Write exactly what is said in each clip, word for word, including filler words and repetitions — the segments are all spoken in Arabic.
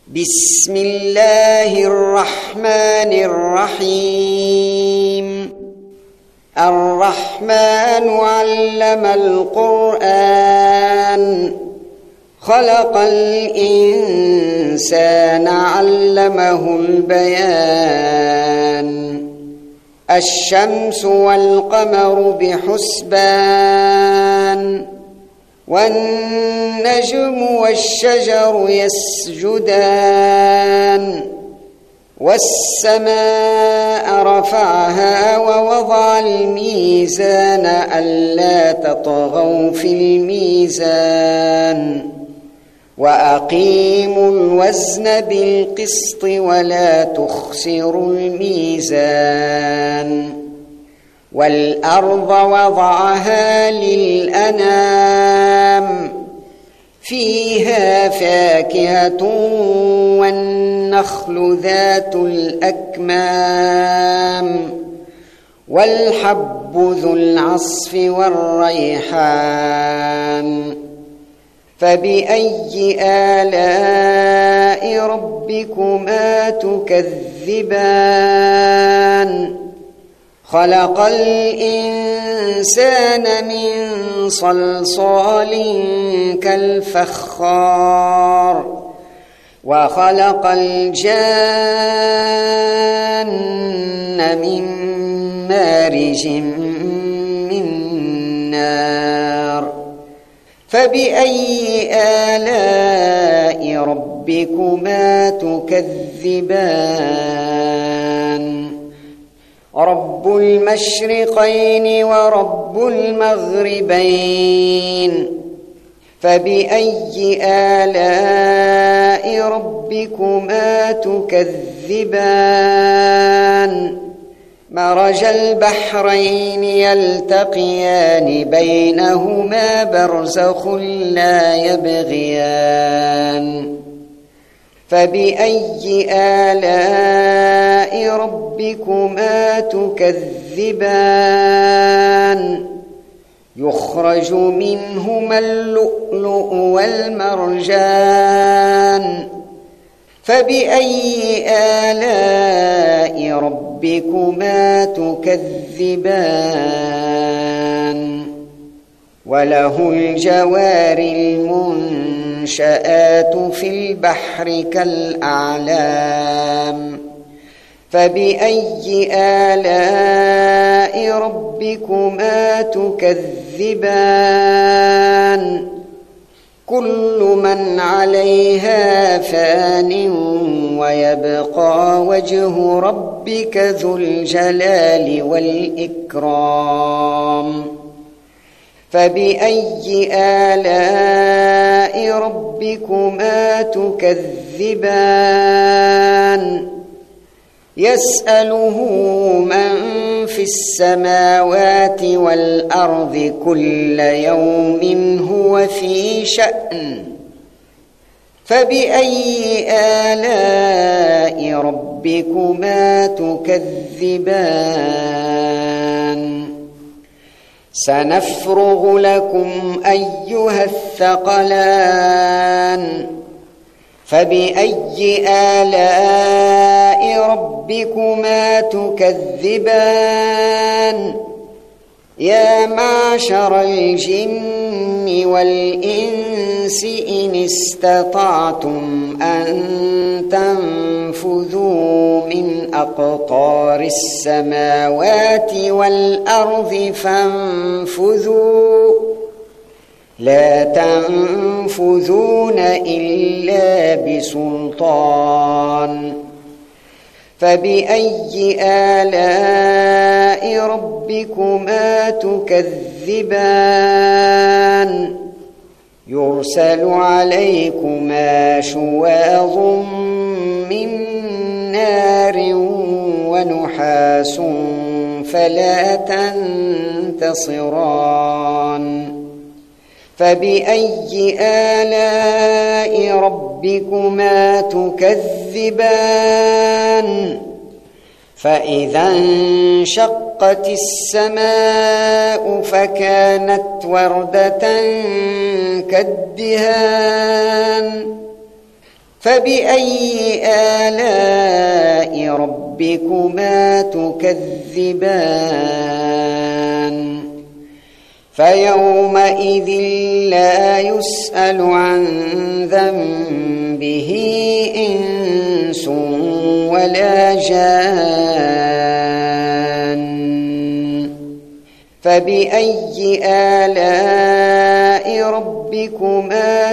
بسم الله الرحمن الرحيم. الرحمن علم القرآن خلق الإنسان علمه البيان. الشمس والقمر بحسبان والنجم والشجر يسجدان. والسماء رفعها ووضع الميزان ألا تطغوا في الميزان وأقيموا الوزن بالقسط ولا تخسروا الميزان. والأرض وضعها للأنام فيها فاكهة والنخل ذات الأكمام والحب ذو العصف والريحان. فبأي آلاء ربكما تكذبان؟ خلق الإنسان من صلصال كالفخار وخلق الجان من مارج من نار. فبأي آلاء ربكما تكذبان؟ رب المشرقين ورب المغربين. فبأي آلاء ربكما تكذبان؟ مرج البحرين يلتقيان بينهما برزخ لا يبغيان. فبأي آلاء ربكما تكذبان؟ يخرج منهما اللؤلؤ والمرجان. فبأي آلاء ربكما تكذبان؟ وله الجوار المنشآت في البحر كالأعلام. فبأي آلاء ربكما تكذبان؟ كل من عليها فان ويبقى وجه ربك ذو الجلال والإكرام. فبأي آلاء ربكما تكذبان؟ يسأله من في السماوات والأرض كل يوم هو في شأن. فبأي آلاء ربكما تكذبان؟ سنفرغ لكم أيها الثقلان. فبأي آلاء ربكما تكذبان؟ يا معشر الجن والإنس إن استطعتم أن تنفذوا من أقطار السماوات والأرض فانفذوا لا تنفذون إلا بسلطان. فبأي آلاء ربكما تكذبان؟ يرسل عليكما شواظ من نار ونحاس فلا تنتصران. فبأي آلاء ربكما تكذبان؟ فإذا انشقت السماء فكانت وردة كالدهان فبأي آلاء ربكما تكذبان فيومئذ لا يسأل عن ذنبه إنس ولا جان فبأي آلاء ربكما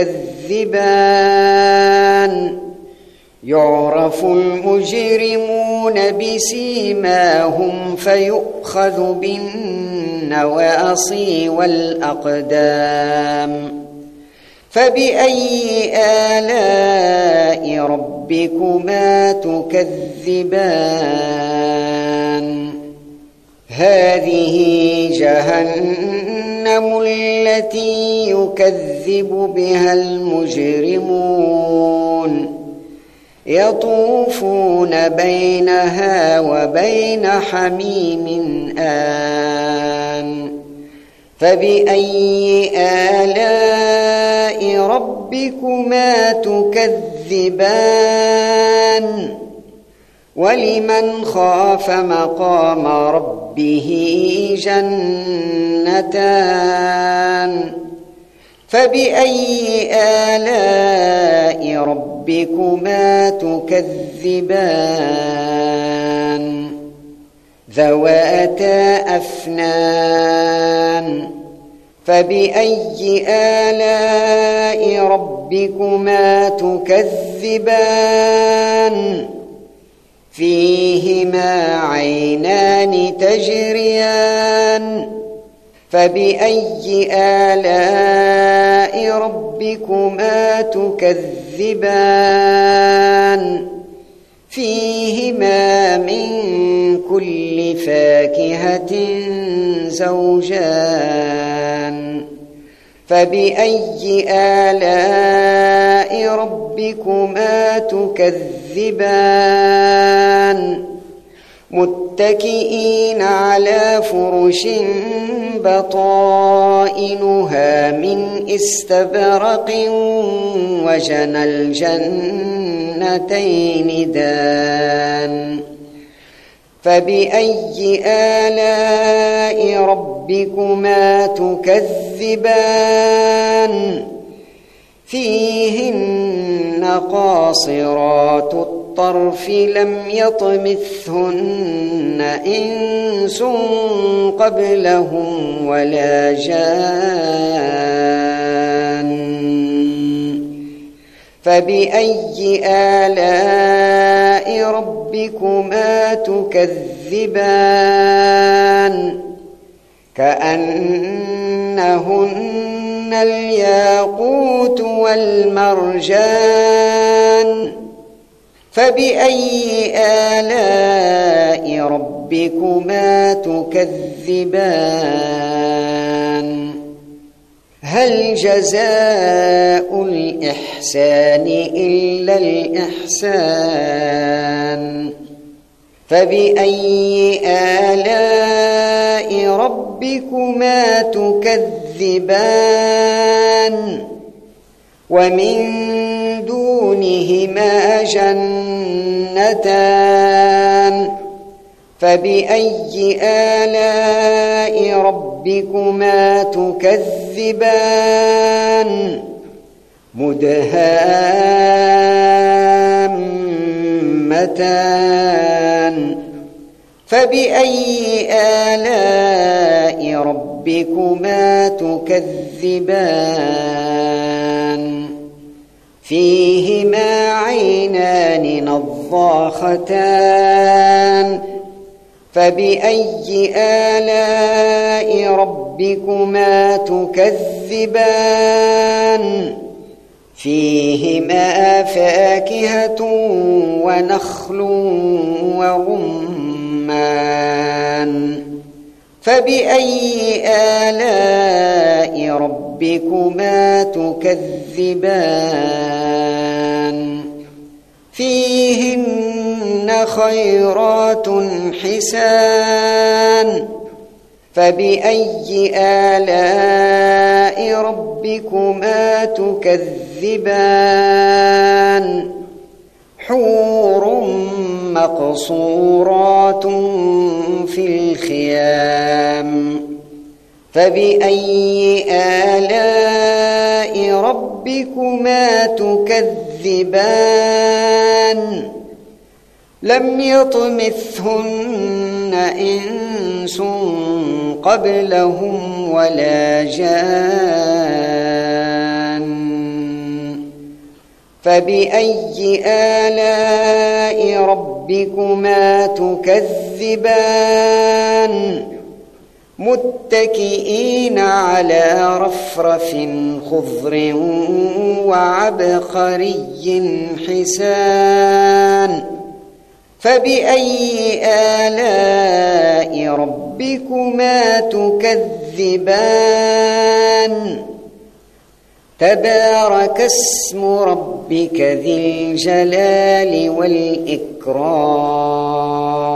تكذبان يعرف المجرمون بسيماهم فيؤخذ بالنواصي والأقدام فبأي آلاء ربكما تكذبان هذه جهنم التي يكذب بها المجرمون يطوفون بينها وبين حميم آن فبأي آلاء ربكما تكذبان ولمن خاف مقام ربه جنتان فبأي آلاء ربكما تكذبان ذواتا أفنان فبأي آلاء ربكما تكذبان فيهما عينان تجريان فبأي آلاء ربكما تكذبان فيهما من كل فاكهة زوجان فبأي آلاء ربكما تكذبان متكئين على فرش بطائنها من استبرق وجنى الجنتين دان فبأي آلاء ربكما تكذبان فيهن قاصرات الطرف لم يطمثهن إنس قبلهم ولا جان فبأي آلاء ربكما تكذبان كأنهن الياقوت والمرجان فبأي آلاء ربكما تكذبان هل جزاء الإحسان إلا الإحسان فبأي آلاء ربكما تكذبان ومن دونهما جنتان فبأي آلاء ربكما تكذبان مدهامتان فبأي آلاء ربكما تكذبان فيهما عينان نضاختان فبأي آلاء ربكما تكذبان فيهما فاكهة ونخل ورمان فبأي آلاء ربكما تكذبان فيهن خيرات حسان فبأي آلاء ربكما تكذبان تكذبان حور مقصورات في الخيام فبأي آلاء ربكما تكذبان لم يطمثهن إنس قبلهم ولا جان فبأي آلاء ربكما تكذبان متكئين على رفرف خضر وعبقري حسان فبأي آلاء ربكما تكذبان تبارك اسم ربك ذي الجلال والإكرام